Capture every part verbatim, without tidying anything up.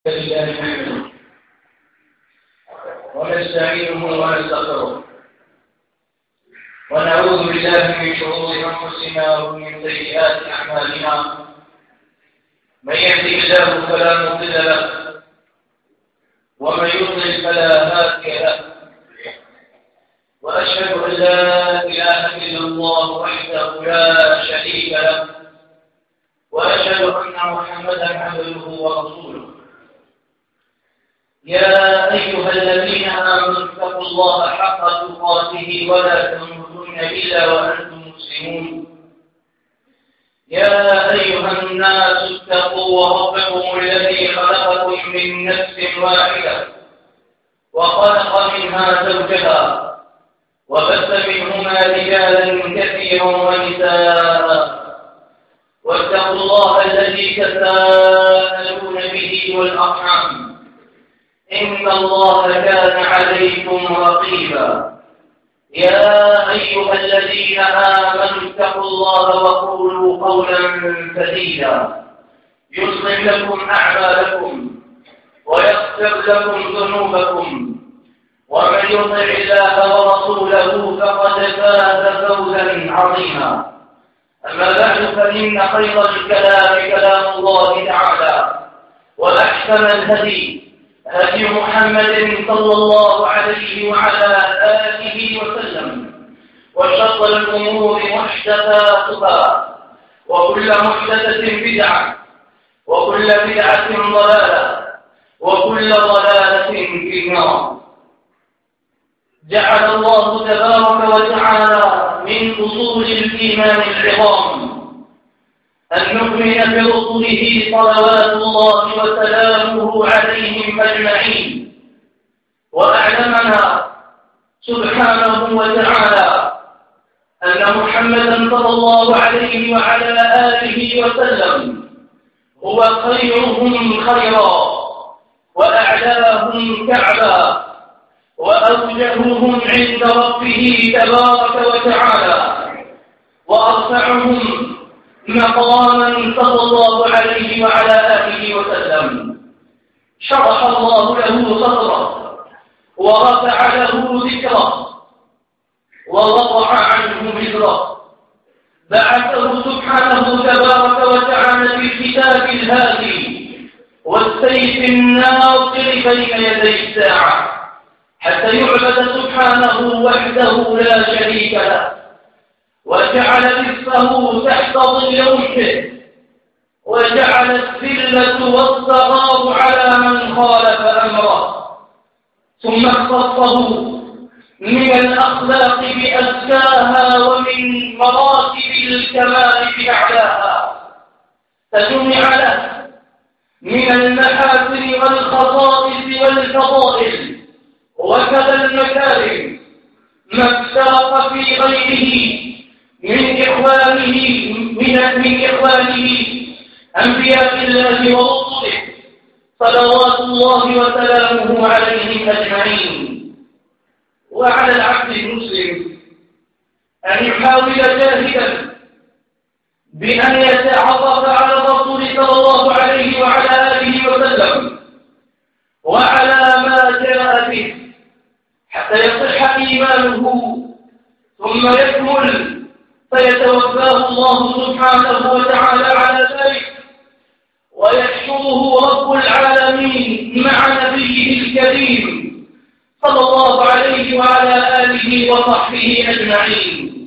لله نحمده ونستعينه ونستغفره ونعوذ بالله من شرور انفسنا ومن سيئات اعمالنا. من يهده الله فلا مضل له ومن يضلل فلا هادي له، واشهد ان لا اله الا الله وحده لا شريك له، واشهد ان محمدا عبده ورسوله. يا أيها الذين آمنوا اتقوا الله حق تقاته ولا تموتن إلا وأنتم مسلمون. يا أيها الناس اتقوا ربكم الذي خلقكم من نفس واحدة وخلق منها زوجها وبث منهما رجالا كثيرا ونساء، واتقوا الله الذي تساءلون به والأرحام إن الله كان عليكم رقيبا. يا أيها الذين آمنوا اتقوا الله وقولوا قولا سديدا يصلح لكم أعمالكم ويغفر لكم ذنوبكم، ومن يطع الله ورسوله فقد فاز فوزا عظيما. أما بعد، فإن خير الكلام كلام الله تعالى، وأحسن الهدي هدي محمد صلى الله عليه وعلى آله وسلم، وشر الأمور محدثاتها، وكل محدثة بدعة، وكل بدعة ضلالة، وكل ضلالة في النار. جعل الله تبارك وتعالى من أصول الإيمان العظام أن نؤمن برسله صلوات الله وسلامه عليهم أجمعين، وأعلمنا سبحانه وتعالى أن محمدا صلى الله عليه وعلى آله وسلم هو خيرهم خيرا، وأعلاهم كعبا، وأوجههم عند ربه تبارك وتعالى، وأرفعهم مقاما صلى الله عليه وعلى آله وسلم. شرح الله له صدره ورفع له ذكره ووضع عنه وزره. بعثه سبحانه تبارك وتعالى بالكتاب الهادي والسيف الناصر بين يدي الساعة، حتى يعبد سبحانه وحده لا شريك له، وجعل رزقه تحت ظل رمحه، وجعل الذلة والصغار على من خالف أمره، ثم اختصه من الأخلاق بأزكاها ومن مراتب الكمال بأعلاها، فجمع له من المحاسن والخصائص والفضائل وكذا المكارم ما افترق في غيره من إخوانه من, من إخوانه أنبياء الله ورسله صلوات الله وسلامه عليهم أجمعين. وعلى العبد المسلم أن يحاول جاهدا بأن يتعرف على الرسول صلى الله عليه وعلى آله وسلم وعلى ما جاء به، حتى يصح إيمانه ثم يكمل، فيتوفاه الله سبحانه وتعالى على ذلك، ويحشره رب العالمين مع نبيه الكريم صلى الله عليه وعلى آله وصحبه أجمعين.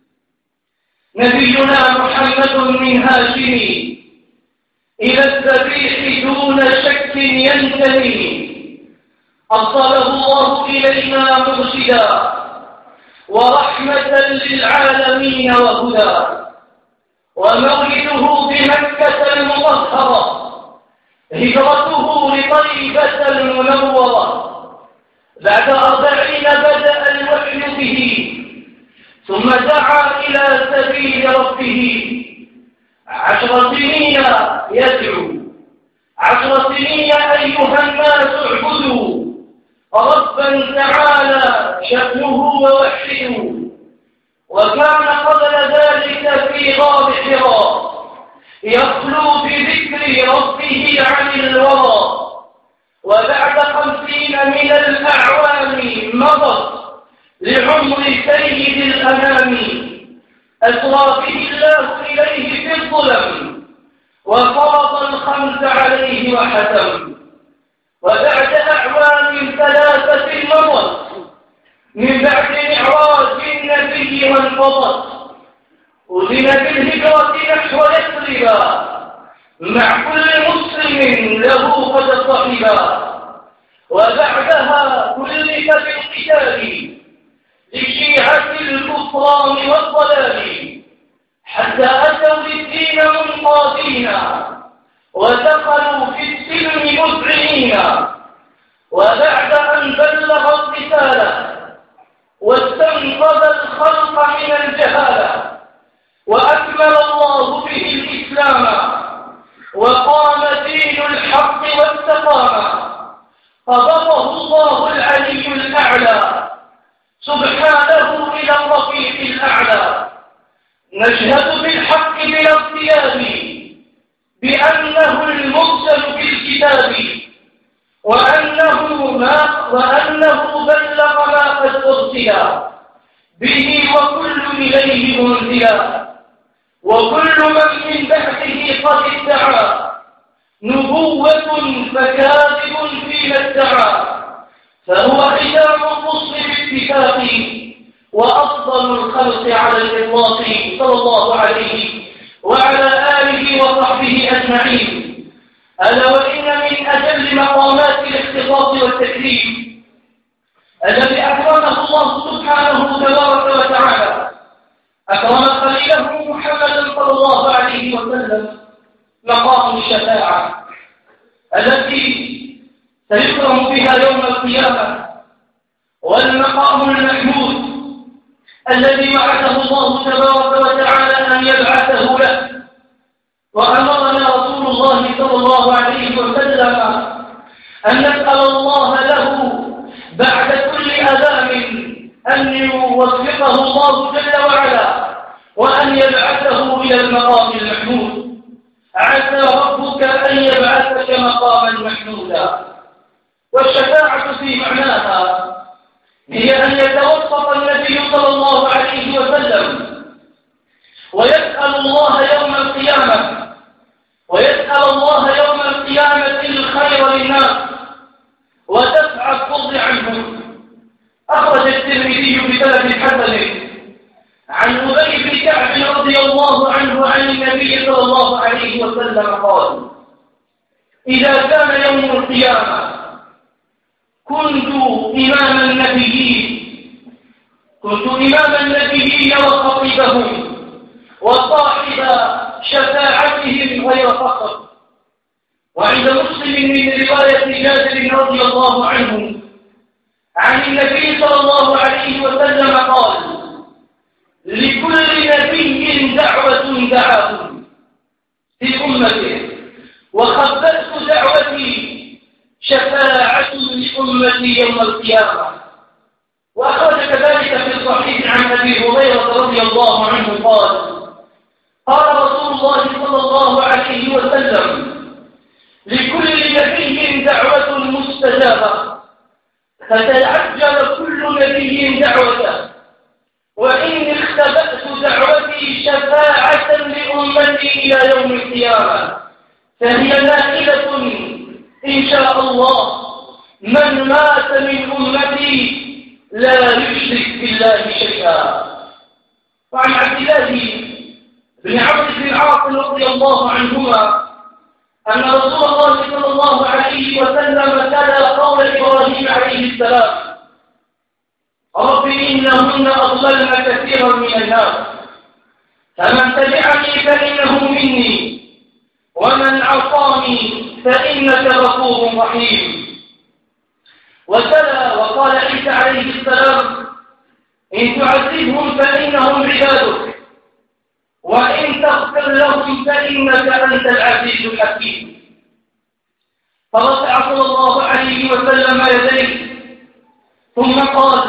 نبينا محمد من هاشم إلى الذبيح دون شك ينتمي، أرسله الله إلينا مرشدا ورحمة للعالمين وهدى، ومولده بمكة المطهرة، هجرته لطيبة المنورة. بعد أربعين بدأ الوحي به، ثم دعا إلى سبيل ربه. عشر سنين يدعو، عشر سنين أيها الناس اعبدوا ربا تعالى شأنه ووحده. وكان قبل ذلك في غار حراء يخلو بذكر ربه عن الورى، وبعد خمسين من الأعوام مضت لعمر سيد الأنام أسرى به الله إليه في الظلم وفرض الخمس عليه وحتم. وبعد أعوام ثلاثة مضت من بعد معراج النبي وانفضت أذن بالهجرة نحو يثرب مع كل مسلم له قد صحبا. وبعدها كلف بالقتال لشيعة الكفران والضلال حتى أتوا للدين منقادين ودخلوا في السلم مذعنين. وبعد أن بلغ الرسالة واستنقذ الخلق من الجهالة وأكمل الله به الإسلام وقام دين الحق واستقام قبضه الله العلي الأعلى سبحانه إلى الرفيق الأعلى. نشهد بالحق بلا ارتياب بأنه المرسل في الكتاب وأنه ما وأنه بلغ ما قد أرسل به وكل إليه منزلا. وكل من من بعده قد ادعى نبوة فكاذب فيما ادعى فهو ختام الرسل باتفاق وأفضل الخلق على الإطلاق صلى الله عليه وعلى آله وصحبه أجمعين. ألا وإن من أجل مقامات الاختصاص والتكريم الذي أكرمه الله سبحانه تبارك وتعالى أكرم خليله محمدا صلى الله عليه وسلم مقام الشفاعة التي سيكرم بها يوم القيامة والمقام المحمود الذي وعده الله تبارك وتعالى أن يبعثه له. وأمرنا رسول الله صلى الله عليه وسلم أن نسأل الله له بعد كل أذان أن يوفقه الله جل وعلا وأن يبعثه إلى المقام المحمود. عسى ربك أن يبعثك مقاما محمودا. والشفاعة في معناها هي أن يتوسط النبي صلى الله عليه وسلم ويسأل الله يوم القيامة ويسأل الله يوم القيامة الخير للناس ودفع الضر عنهم. أخرج الترمذي بسند حسن عن أبي بن كعب رضي الله عنه عن النبي صلى الله عليه وسلم قال: إذا كان يوم القيامة كنت إمام النبيين كنت إمام النبيين وخطيبهم وصاحب شفاعتهم غير فخر. وعند مسلم من رواية جابر رضي الله عنه عن النبي صلى الله عليه وسلم قال: لكل نبي دعوة دعاهم في أمته وخبأت دعوتي شفاعة لأمتي يوم القيامة. وأخرج كذلك في الصحيح عن أبي هريرة رضي الله عنه قال: قال رسول الله صلى الله عليه وسلم: لكل نبي دعوة مستجابة فتعجل كل نبي دعوته وإن اختبأت دعوتي شفاعة لأمتي إلى يوم القيامة فهي نائلة إن شاء الله من مات من أمتي لا يشرك بالله شيئا. وعن عبد الله بن عمرو بن العاص رضي الله عنهما أن رسول الله صلى الله عليه وسلم تلا قول إبراهيم عليه السلام: رب إنهن أضللن كثيرا من الناس فمن تبعني فإنه مني ومن عصاني فإنك غفور رحيم. وتلا وقال عيسى عليه السلام: إن تعذبهم فإنهم عبادك وإن تغفر لهم فإنك أنت العزيز الحكيم. فرفع صلى الله عليه وسلم يديه ثم قال: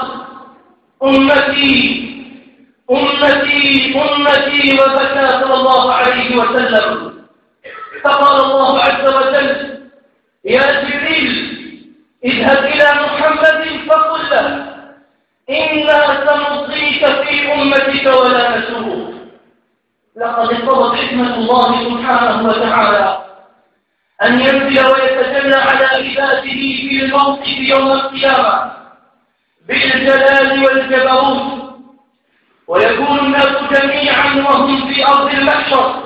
أمتي أمتي أمتي وبكى صلى الله عليه وسلم. فقال الله عز وجل: يا جبريل اذهب إلى محمد فقل له إنا سنطغيك في أمتك ولا نسوك. لقد اقتضت حكمة الله سبحانه وتعالى أن ينزل ويتجلى على عباده في الموقف يوم القيامة بالجلال والجبروت، ويكون الناس جميعا وهم في أرض المحشر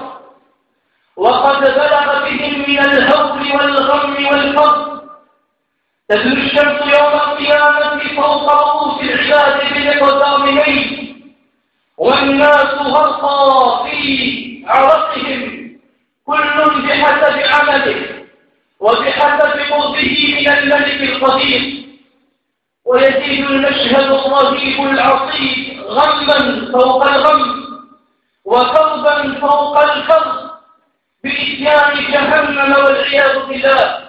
وقد بلغ بهم من الهول والغم والفقر. تدنو الشمس يوم القيامة فوق رؤوس العباد بالقدامين، والناس غرقى في عرقهم كل بحسب عمله وبحسب قربه من الملك القدير. ويزيد المشهد الرهيب العصيب غما فوق الغم وكربا فوق الكرب بإتيان جهنم والعياذ بالله.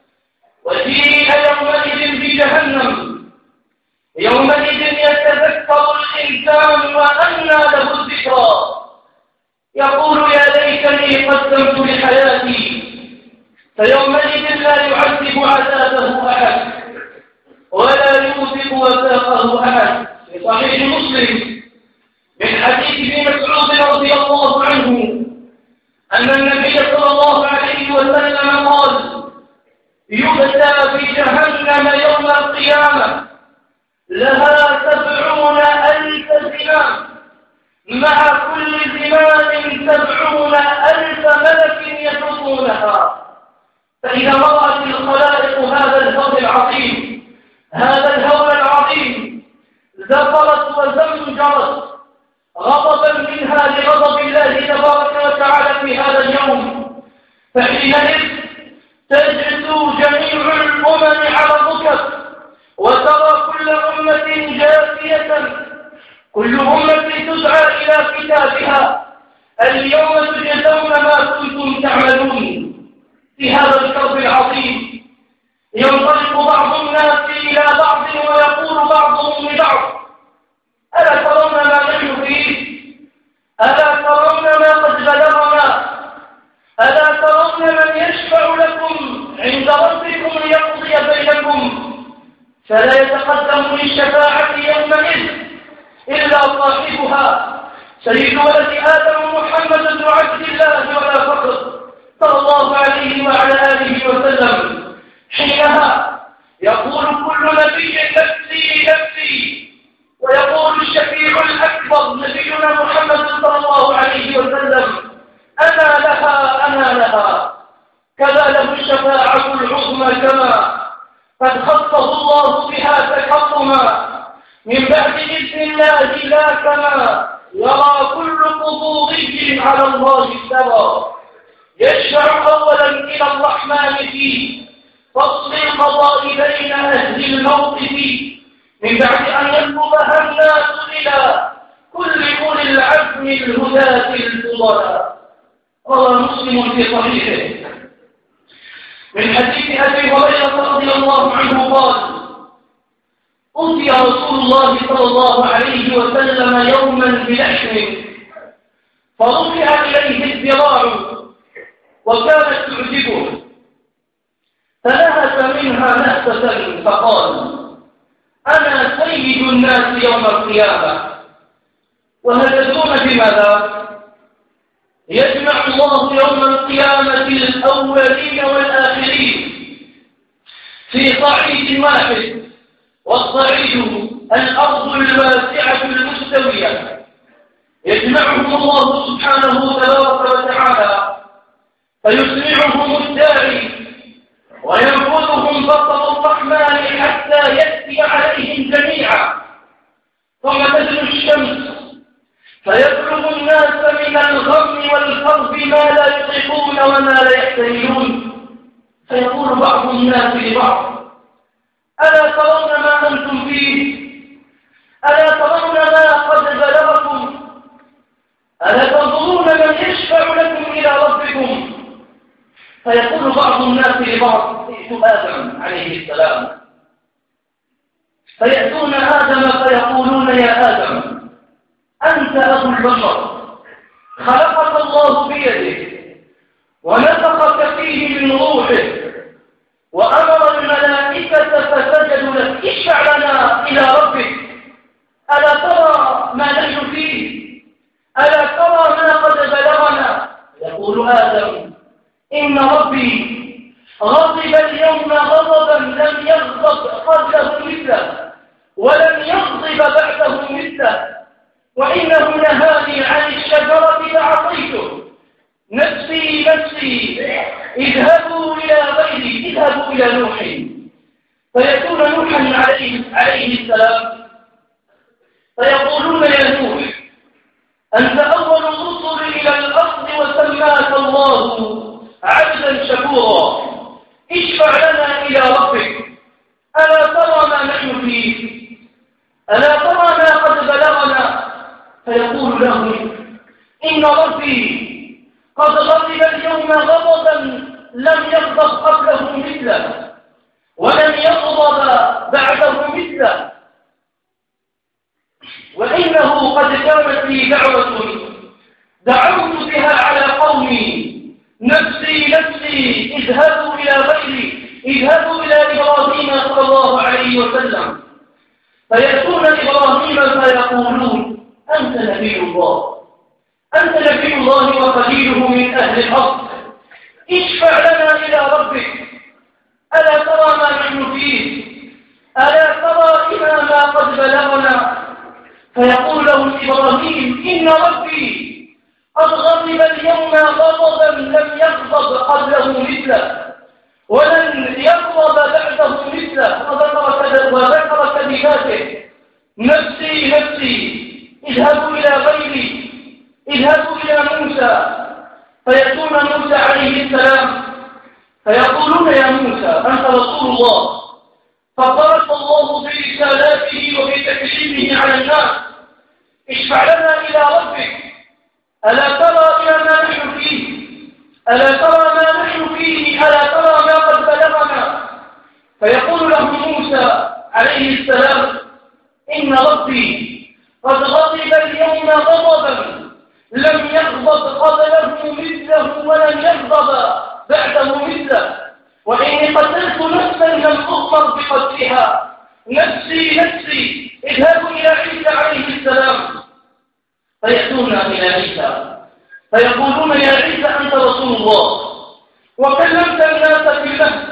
وجيء يومئذ بجهنم، يومئذ يتذكر الإنسان وأنى له الذكرى، يقول يا ليتني قدمت لحياتي. فيومئذ لا يعذب عذابه أحد ولا يوثق وثاقه أحد. في صحيح مسلم من حديث ابن مسعود رضي الله عنه أن النبي صلى الله عليه وسلم قال: يؤتى بجهنم يوم القيامة لها سبعون ألف زمام، مع كل زمام سبعون ألف ملك يحطونها. فإذا رأت الخلائق هذا الهول العظيم هذا الهول العظيم زفرت وزمجرت غضبا منها لغضب الله تبارك وتعالى في هذا اليوم. فحينئذ تجثو جميع الأمم على الركب، وترى كل أمة جاثية، كل أمة تدعى إلى كتابها: اليوم تجزون ما كنتم تعملون. في هذا الكرب العظيم ينطلق بعض الناس إلى بعض ويقول بعضهم لبعض: ألا ترون ما نحن فيه؟ ألا ترون ما قد بلغنا؟ ألا ترون من يشفع لكم عند ربكم ليقضي بينكم؟ فلا يتقدم للشفاعة يومئذ إلا صاحبها سيد ولد آدم محمد بن عبد الله ولا فخر صلى الله عليه وعلى آله وسلم. حينها يقول كل نبي: نفسي نفسي، ويقول الشفيع الأكبر نبينا محمد صلى الله عليه وسلم: أنا لها أنا لها. كذا له الشفاعة العظمى كما قد خصه الله بها تكرما من بعد إذن الله، لا كما يرى كل قبوضي على الله استوى. يشفع أولا إلى الرحمن في فصل القضاء بين أهل الموقف، من بعد أن يطلبها الناس إلى كل أولي العزم الهداة الفضلاء. روى مسلم في صحيحه من حديث أبي هريرة رضي الله عنه قال: أتي رسول الله صلى الله عليه وسلم يوما بلحم فرفع إليه الذراع وكانت تعجبه، فنهس منها نهسة فقال: أنا سيد الناس يوم القيامة. وهل تدرون بماذا؟ يجمع الله يوم القيامة الأولين والآخرين في صعيد واحد، والصعيد الأرض الواسعة المستوية. يجمعهم الله سبحانه تبارك وتعالى فيسمعهم الداعي وينفذهم بصر الرحمن حتى يأتي عليهم جميعا. ثم تدنو الشمس فيبلغ الناس من الغم والكرب ما لا يطيقون وما لا يحتملون، فيقول بعض الناس لبعض: ألا ترون ما أنتم فيه؟ ألا ترون ما قد بلغكم؟ ألا تنظرون من يشفع لكم إلى ربكم؟ فيقول بعض الناس لبعض: ائتوا آدم عليه السلام. فيأتون آدم فيقولون: يا آدم، أنت أبو البشر، خلقك الله بيده ونفخك فيه من روحه وأمر الملائكة اليوم غضبا لم يغضب قبله مثله ولم يغضب بعده مثله، وإنه نهاني عن الشجرة فعصيته. نفسي نفسي اذهبوا إلى غيري، اذهبوا إلى نوح. فيكون نوحا عليه, عليه السلام فيقولون يا نوح أنت أول الرسل إلى الأرض وسماك الله عبدا شكورا، اشفع لنا إلى ربك، ألا ترى ما نحن فيه، ألا ترى ما قد بلغنا؟ فيقول له إن ربي قد غضب اليوم غضبا لم يغضب قبله مثله ولم يغضب بعده مثله، وإنه قد كانت لي دعوة دعوت بها على قومي، نفسي نفسي اذهبوا إلى غيري، اذهبوا إلى إبراهيم صلى الله عليه وسلم. فيأتون إبراهيم فيقولون أنت نبي الله، أنت نبي الله وخليله من أهل الأرض، اشفع لنا إلى ربك، ألا ترى ما نحن فيه، ألا ترى إلى ما قد بلغنا؟ فيقول له إبراهيم إن ربي قد غضب اليوم غضبا لم يغضب قبله مثله ولن يغضب بعده مثله، وذكر كلماته نفسي نفسي اذهبوا إلى غيري، اذهبوا إلى موسى. فيأتون موسى عليه السلام فيقولون يا موسى أنت رسول الله، فبارك الله برسالاته وبتكليمه على الناس، اشفع لنا إلى ربك، ألا ترى إلى ما نحن فيه، ألا ترى ما نحن فيه، ألا ترى ما قد بلغنا؟ فيقول له موسى عليه السلام إن ربي قد غضب اليوم غضبا لم يغضب قبله مثله ولن يغضب بعده مثله، وإني قتلت نفسا لم أؤمر بقتلها، نفسي نفسي اذهبوا إلى عيسى عليه السلام. فيأتون إلى عيسى فيقولون يا عيسى أنت رسول الله وكلمت الناس في المهد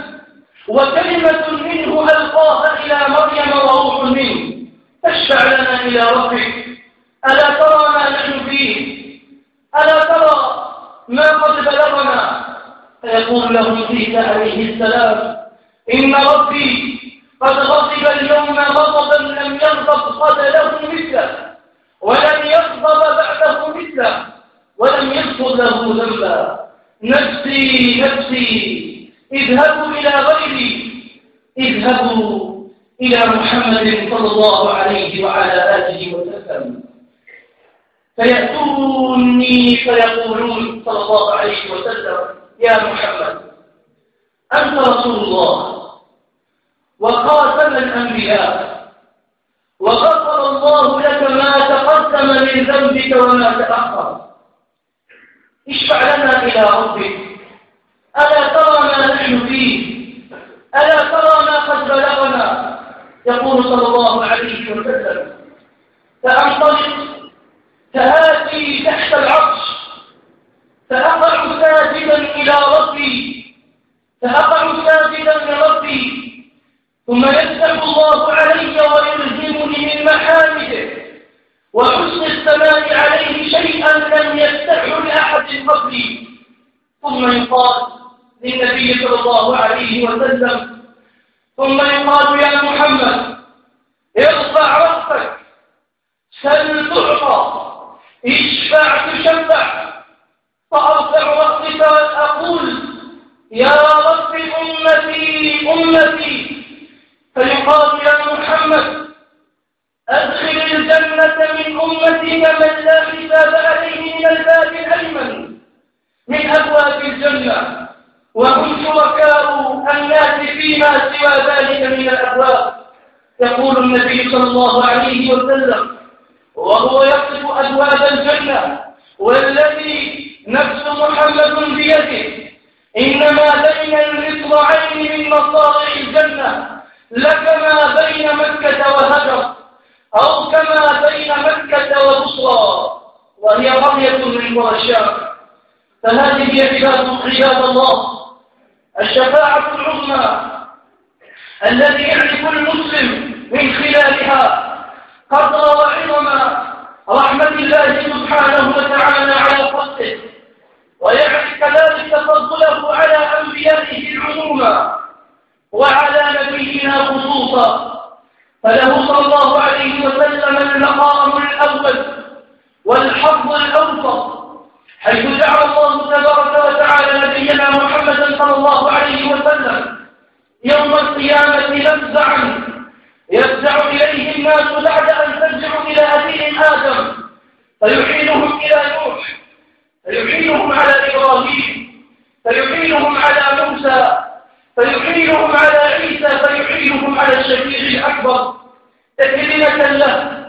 وكلمة منه ألقاها إلى مريم وروح منه، فاشفع لنا إلى ربك، ألا ترى ما نحن فيه، ألا ترى ما قد بلغنا؟ فيقول له عيسى عليه السلام إن ربي قد غضب اليوم غضبا لم يغضب قبله مثله ولم يغضب بعده مثله ولم يغفر له ذنبا، نفسي نفسي اذهبوا إلى غيري، اذهبوا إلى محمد صلى الله عليه وعلى آله وسلم. فيأتوني فيقولون صلى الله عليه وسلم يا محمد أنت رسول الله وخاتم الأنبياء وغفر الله لك ما تقدم من ذنبك وما تأخر، اشفع لنا إلى ربك، ألا ترى ما نحن فيه، ألا ترى ما قد بلغنا؟ يقول صلى الله عليه وسلم فأنطلق فآتي تحت العرش فأقع ساجدا إلى ربي فأقع ساجدا لربي، ثم يفتح الله علي ويلزمني من محامده وحسن الثناء عليه شيئا لم يفتحه لأحد قبلي، ثم يقال للنبي صلى الله عليه وسلم ثم يقال يا محمد ارفع رأسك سل تعطى اشفع تشفع، فأرفع رأسي وأقول يا رب أمتي أمتي، فيقال يا محمد أدخل الجنة من أمتك من لا حساب عليه من الباب الأيمن من أبواب الجنة، وهم شركاء الناس فيما سوى ذلك من الأبواب. يقول النبي صلى الله عليه وسلم وهو يصف أبواب الجنة والذي نفس محمد بيده إنما بين المصراعين من مصارع الجنة لكما بين مكة وهجر أو كما بين مكة وبصرى، وهي قرية من قرى الشام. فهذه عباد عباد الله الشفاعة العظمى الذي يعرف المسلم من خلالها قدر وعظم رحمة الله سبحانه وتعالى على خلقه، ويعرف كذلك فضله على أنبيائه العموما وعلى نبينا خصوصا. فله صلى الله عليه وسلم المقام الأول والحظ الأوسط، حيث جعل الله تبارك وتعالى نبينا محمدا صلى الله عليه وسلم يوم القيامة مفزعا يفزع إليه الناس بعد أن فزعوا إلى أبيهم آدم، فيحيلهم إلى نوح، فيحيلهم على إبراهيم، فيحيلهم على موسى، فيحيلهم على عيسى، فيحيلهم على الشفيع الأكبر تكريمة له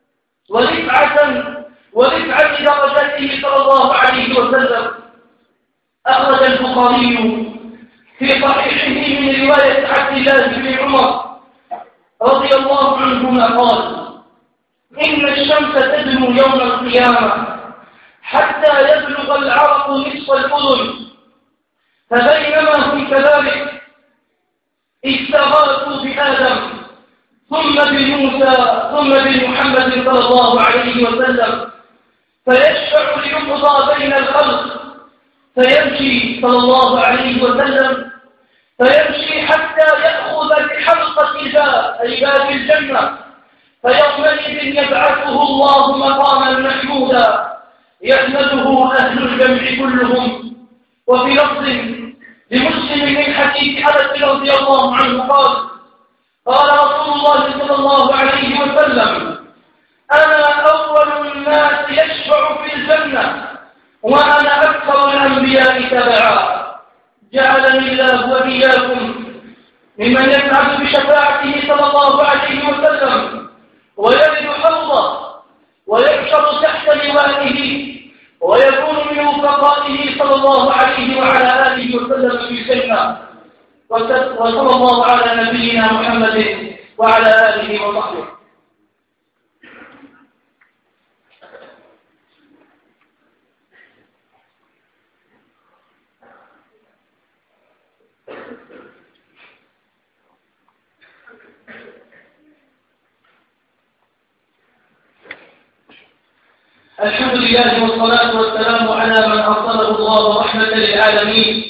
ورفعة ورفعة درجته صلى الله عليه وسلم. أخرج البخاري في صحيحه من رواية عبد الله بن عمر رضي الله عنهما قال: إن الشمس تدنو يوم القيامة حتى يبلغ العرق نصف الأذن، فبينما هم كذلك استغاثوا بآدم ثم بموسى ثم بمحمد صلى الله عليه وسلم، فيشفع ليقضى بين الخلق، فيمشي صلى الله عليه وسلم فيمشي حتى يأخذ بحلقة الباب أي باب الجنة، فيومئذ يبعثه الله مقاما محمودا يحمده أهل الجمع كلهم. وفي لفظ لمسلم من حديث أنس رضي الله عنه قال: قال رسول الله صلى الله عليه وسلم: أنا أول الناس يشفع في الجنة وأنا أكثر الأنبياء تبعا. جعلني الله وإياكم ممن يسعد بشفاعته صلى الله عليه وسلم ويرد حوضه ويحشر تحت لوائه ويكون من وفقائه صلى الله عليه وعلى آله وسلم في الجنة. وصلى الله على نبينا محمد وعلى آله وصحبه. الحمد لله والصلاة والسلام على من أرسله الله رحمة للعالمين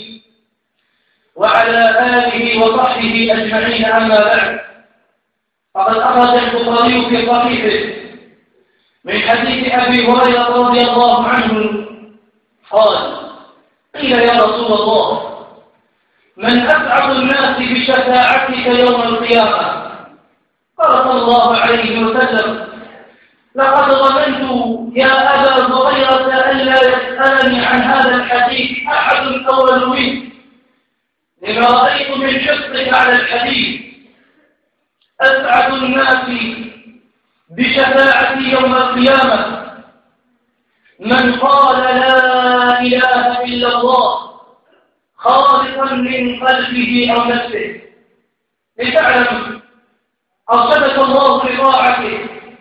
وعلى آله وصحبه أجمعين. أما بعد، فقد أخرج البخاري في صحيحه من حديث أبي هريرة رضي الله عنه قال: قيل يا رسول الله من أسعد الناس بشفاعتك يوم القيامة؟ قال صلى الله عليه وسلم: لقد ظننت يا أبا هريرة ألا يسألني عن هذا الحديث أحد أول منه، لما رأيت من حرصك على الحديث. أسعد الناس بشفاعتي يوم القيامة من قال لا إله إلا الله خالصا من قلبه أو نفسه. لتعلم أرشدك الله لطاعته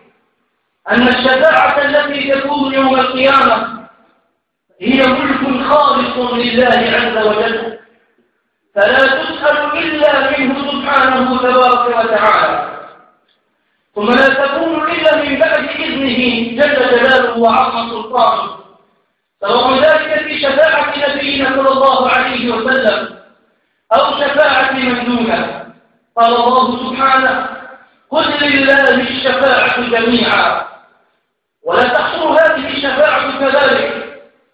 أن الشفاعة التي تكون يوم القيامة هي ملك خالص لله عز وجل، فلا تسأل إلا منه سبحانه تبارك وتعالى، ثم لا تكون إلا من بعد إذنه جل جلاله وعظم سلطانه، سواء ذلك في شفاعة نبينا صلى الله عليه وسلم أو شفاعة من دونه. قال الله سبحانه: قل لله الشفاعة جميعا، ولا تحصر هذه الشفاعة كذلك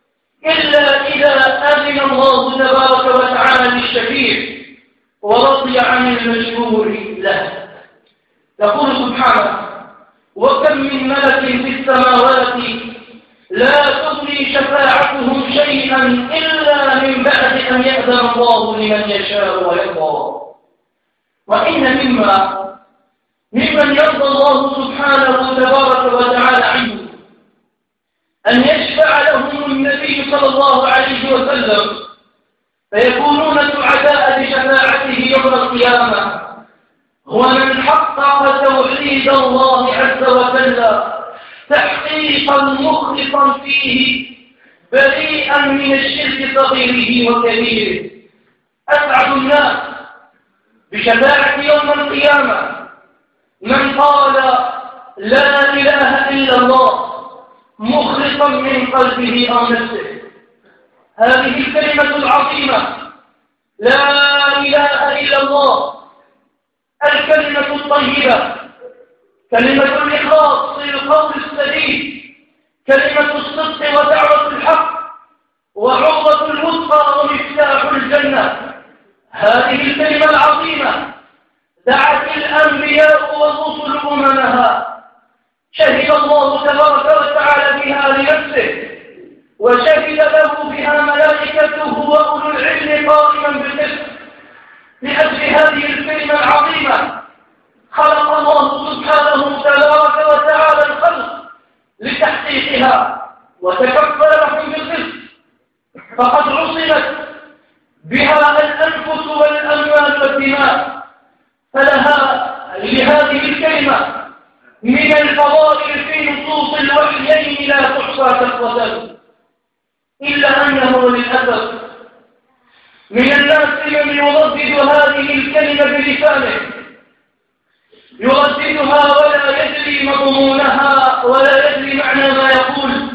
إلا إذا أذن الله تبارك وتعالى للشفيع ورضي عن المشهور له. يقول سبحانه: وكم من ملك في السماوات لا تغني شفاعتهم شيئا إلا من بعد أن يأذن الله لمن يشاء ويرضى. وإن مما ممن يرضى الله سبحانه تبارك وتعالى عنه أن يشفع لهم النبي صلى الله عليه وسلم فيكونون سعداء بشفاعته يوم القيامة، هو من حقق توحيد الله عز وجل تحقيقا مخلصا فيه بريئا من الشرك صغيره وكبيره. أسعد الناس بشفاعة يوم القيامة من قال لا إله إلا الله مخلصا من قلبه أو نفسه. هذه الكلمة العظيمة لا إله إلا الله، الكلمة الطيبة، كلمة الإخلاص للقول السديد، كلمة الصدق ودعوة الحق، وعروة الوثقى ومفتاح الجنة. هذه الكلمة العظيمة دعت الأنبياء والرسل أممها، شهد الله تبارك وتعالى بها لنفسه، وشهد له بها ملائكته وأولو العلم قائما بالقسط. لأجل هذه الكلمة العظيمة خلق الله سبحانه تبارك وتعالى الخلق لتحقيقها وتكفل لهم بالقسط، فقد عصمت بها الأنفس والأموال والدماء. فلها لهذه الكلمة من الفضائل في نصوص الوحيين لا تحصى كثرة، إلا أنه للأسف من الناس من يردد هذه الكلمة بلسانه، يرددها ولا يدري مضمونها ولا يدري معنى ما يقول،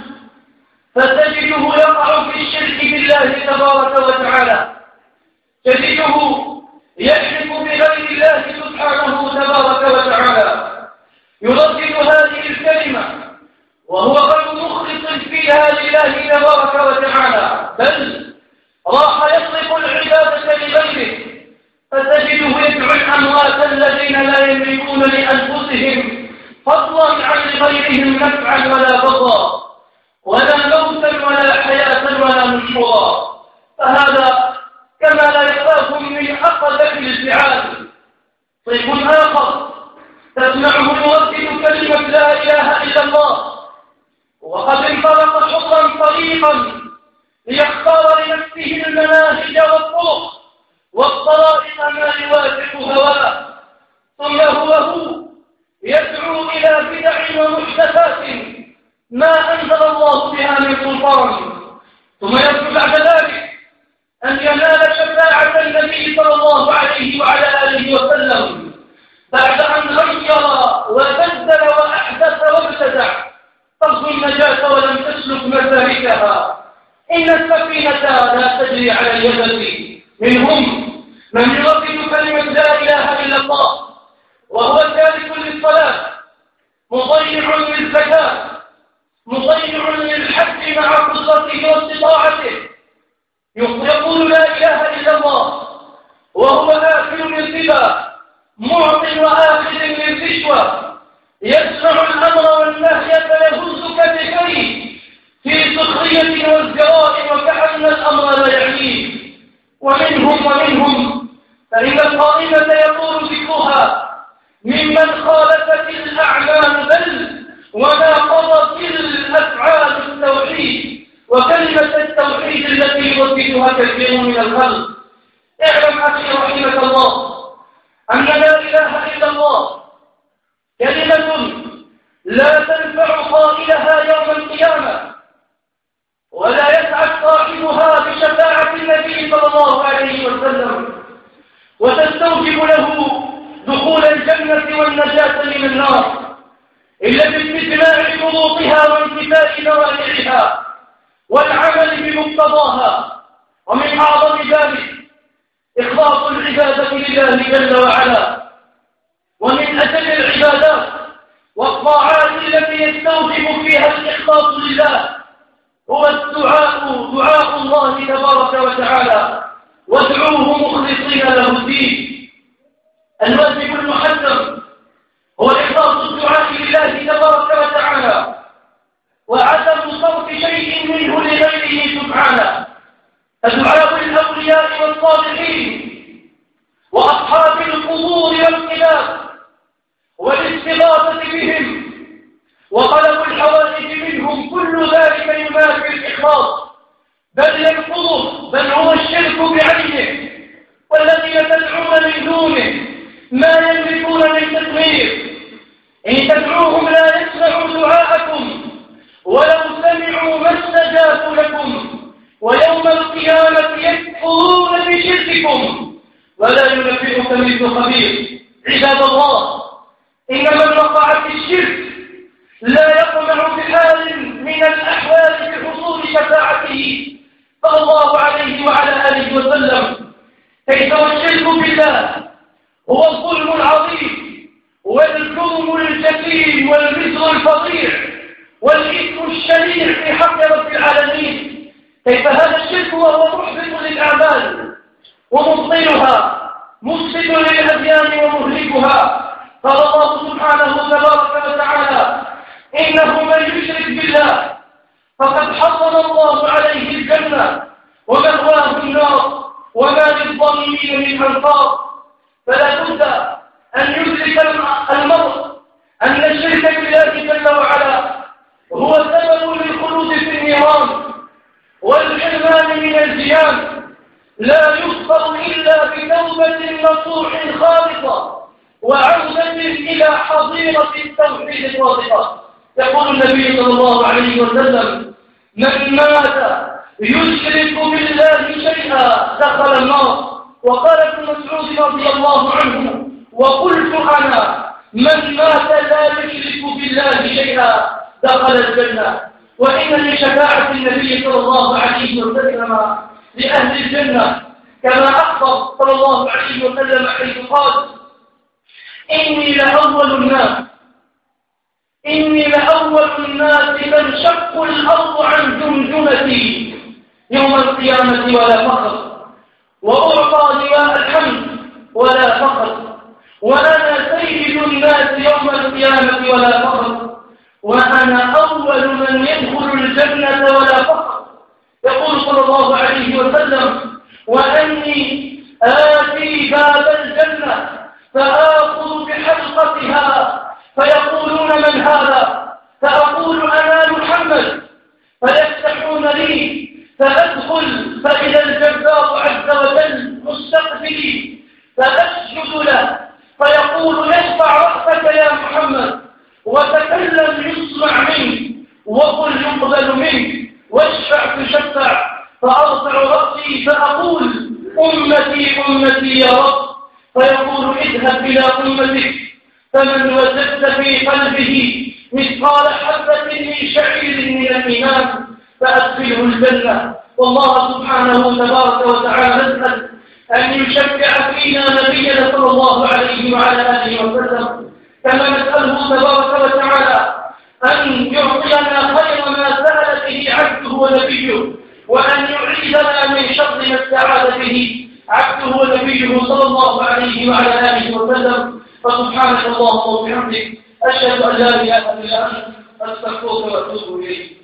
فتجده يقع في الشرك بالله تبارك وتعالى، تجده يحلف بغير الله سبحانه تبارك وتعالى، يردد هذه الكلمة وهو غير مخلص فيها لله تبارك وتعالى، بل راح يصرف العبادة لغيره، فتجده يدعو الأموات الذين لا يملكون لأنفسهم فضلا عن غيرهم نفعا ولا ضرا، ولا موتا ولا حياة ولا نشورا. فهذا كما لا يخاف من أقدم الفعال. صيف آخر تسمعه يردد كلمة لا إله إلا الله وقد انطلق حرا طريقا ليختار لنفسه المناهج والطرق والطرائق ما يوافق هواه، ثم هو هو يدعو إلى بدع ومحدثات ما أنزل الله بها من سلطان، ثم يدعو بعد ذلك أن ينال شفاعة النبي صلى الله عليه وعلى آله وسلم بعد أن غير وبدل وأحدث وابتدع، ترجو النجاة ولم تسلك مسالكها. إن السفينة لا تجري على اليبس، منهم من يردد كلمة لا إله إلا الله وهو تارك للصلاة، مضيع للزكاة، مضيع للحج مع قدرته واستطاعته، يقول لا إله إلا الله وهو آكل للربا، معط وآخذ للرشوة، يسمع الأمر والنهي فيهز كتفيه في سخرية والزراء وكأن الأمر لا يعنيه. ومنهم ومنهم فإن القائمة يطول ذكرها ممن خالفت الأعمال بل وناقضت الأفعال التوحيد وكلمة التوحيد التي يرددها كثير من الخلق. اعلم أخي رحمك الله أن لا إله إلا الله كلمة لا تنفع قائلها يوم القيامة، ولا يسعد صاحبها بشفاعة النبي صلى الله عليه وسلم، وتستوجب له دخول الجنة والنجاة من النار، إلا باستجماع شروطها وانتفاء موانعها والعمل بمقتضاها. ومن أعظم ذلك إخلاص العبادة لله جل وعلا. ومن أجل العبادات والطاعات التي يستوجب فيها الإخلاص لله هو الدعاء، دعاء الله تبارك وتعالى، وادعوه مخلصين له الدين. الواجب المحتم هو إخلاص الدعاء لله تبارك وتعالى وعدم صرف شيء منه لغيره سبحانه، فدعاء الأولياء والصالحين وأصحاب القبور والخلاف والاستغاثة بهم وطلب الحوائج منهم، كل ذلك ينافي الإخلاص بل ينقضه، بل هو الشرك بعينه. والذين تدعون من دونه ما يملكون من تدمير، إن تدعوهم لا يسمعوا دعاءكم ولو سمعوا ما استجابوا لكم، ويوم القيامة يكفرون بشرككم ولا ينبئك سميع خبير. عباد الله، إن من وقع في الشرك لا يطمع بحال من الأحوال بحصول شفاعته صلى الله عليه وعلى آله وسلم. كيف والشرك بالله هو الظلم العظيم والجرم الجسيم والوزر الفظيع والإثم الشنيع في حق رب العالمين. كيف هذا الشرك وهو محبط للأعمال ومبطلها مفسد للأديان ومهلكها. قال الله سبحانه تبارك وتعالى: إنه من يشرك بالله فقد حرم الله عليه الجنة ومأواه النار وما للظالمين من أنصار. فلا بد أن يدرك المرء أن الشرك بالله جل وعلا هو سبب للخلود في النيران والحرمان من الجنان، لا يغفر إلا بتوبة نصوح خالصة وعودة إلى حظيرة التوحيد الصادقة. يقول النبي صلى الله عليه وسلم: من مات يشرك بالله شيئا دخل النار. وقال ابن مسعود رضي الله عنه: وقلت أنا من مات لا يشرك بالله شيئا دخل الجنة. وإن لشفاعة النبي صلى الله عليه وسلم لأهل الجنة كما أخبر صلى الله عليه وسلم حيث قال: إني لأول الناس إني لأول الناس تنشق الأرض عن جمجمتي يوم القيامة ولا فخر، وأعطى لواء الحمد ولا فخر، وأنا سيد الناس يوم القيامة ولا فخر، وأنا أول من يدخل الجنة ولا فخر. يقول صلى الله عليه وسلم: وأني آتي باب الجنة فآخذ بحلقتها فيقولون: من هذا؟ فأقول: أنا محمد. فيفتحون لي فأدخل فإذا الجبار عز وجل مستقبلي فأسجد له فيقول: ارفع رأسك يا محمد وتكلم يسمع منك وقل يقبل منك واشفع تشفع. فأرفع رأسي فأقول: أمتي أمتي يا رب. فيقول: اذهب إلى أمتك فمن وجدت في قلبه مثقال حبة من شعير من الإيمان فأدخله الجنة. والله سبحانه تبارك وتعالى نسأل أن يشفع فينا نبينا صلى الله عليه وعلى آله وسلم، كما نسأله تبارك وتعالى أن يعطينا خير ما سأل به عبده ونبيه، وأن يعيذنا من شر ما استعاذ به عبده ونبيه صلى الله عليه وعلى آله وسلم. فسبحانك اللهم وبحمدك أشهد أن لا إله إلا أنت أستغفرك وأتوب إليك.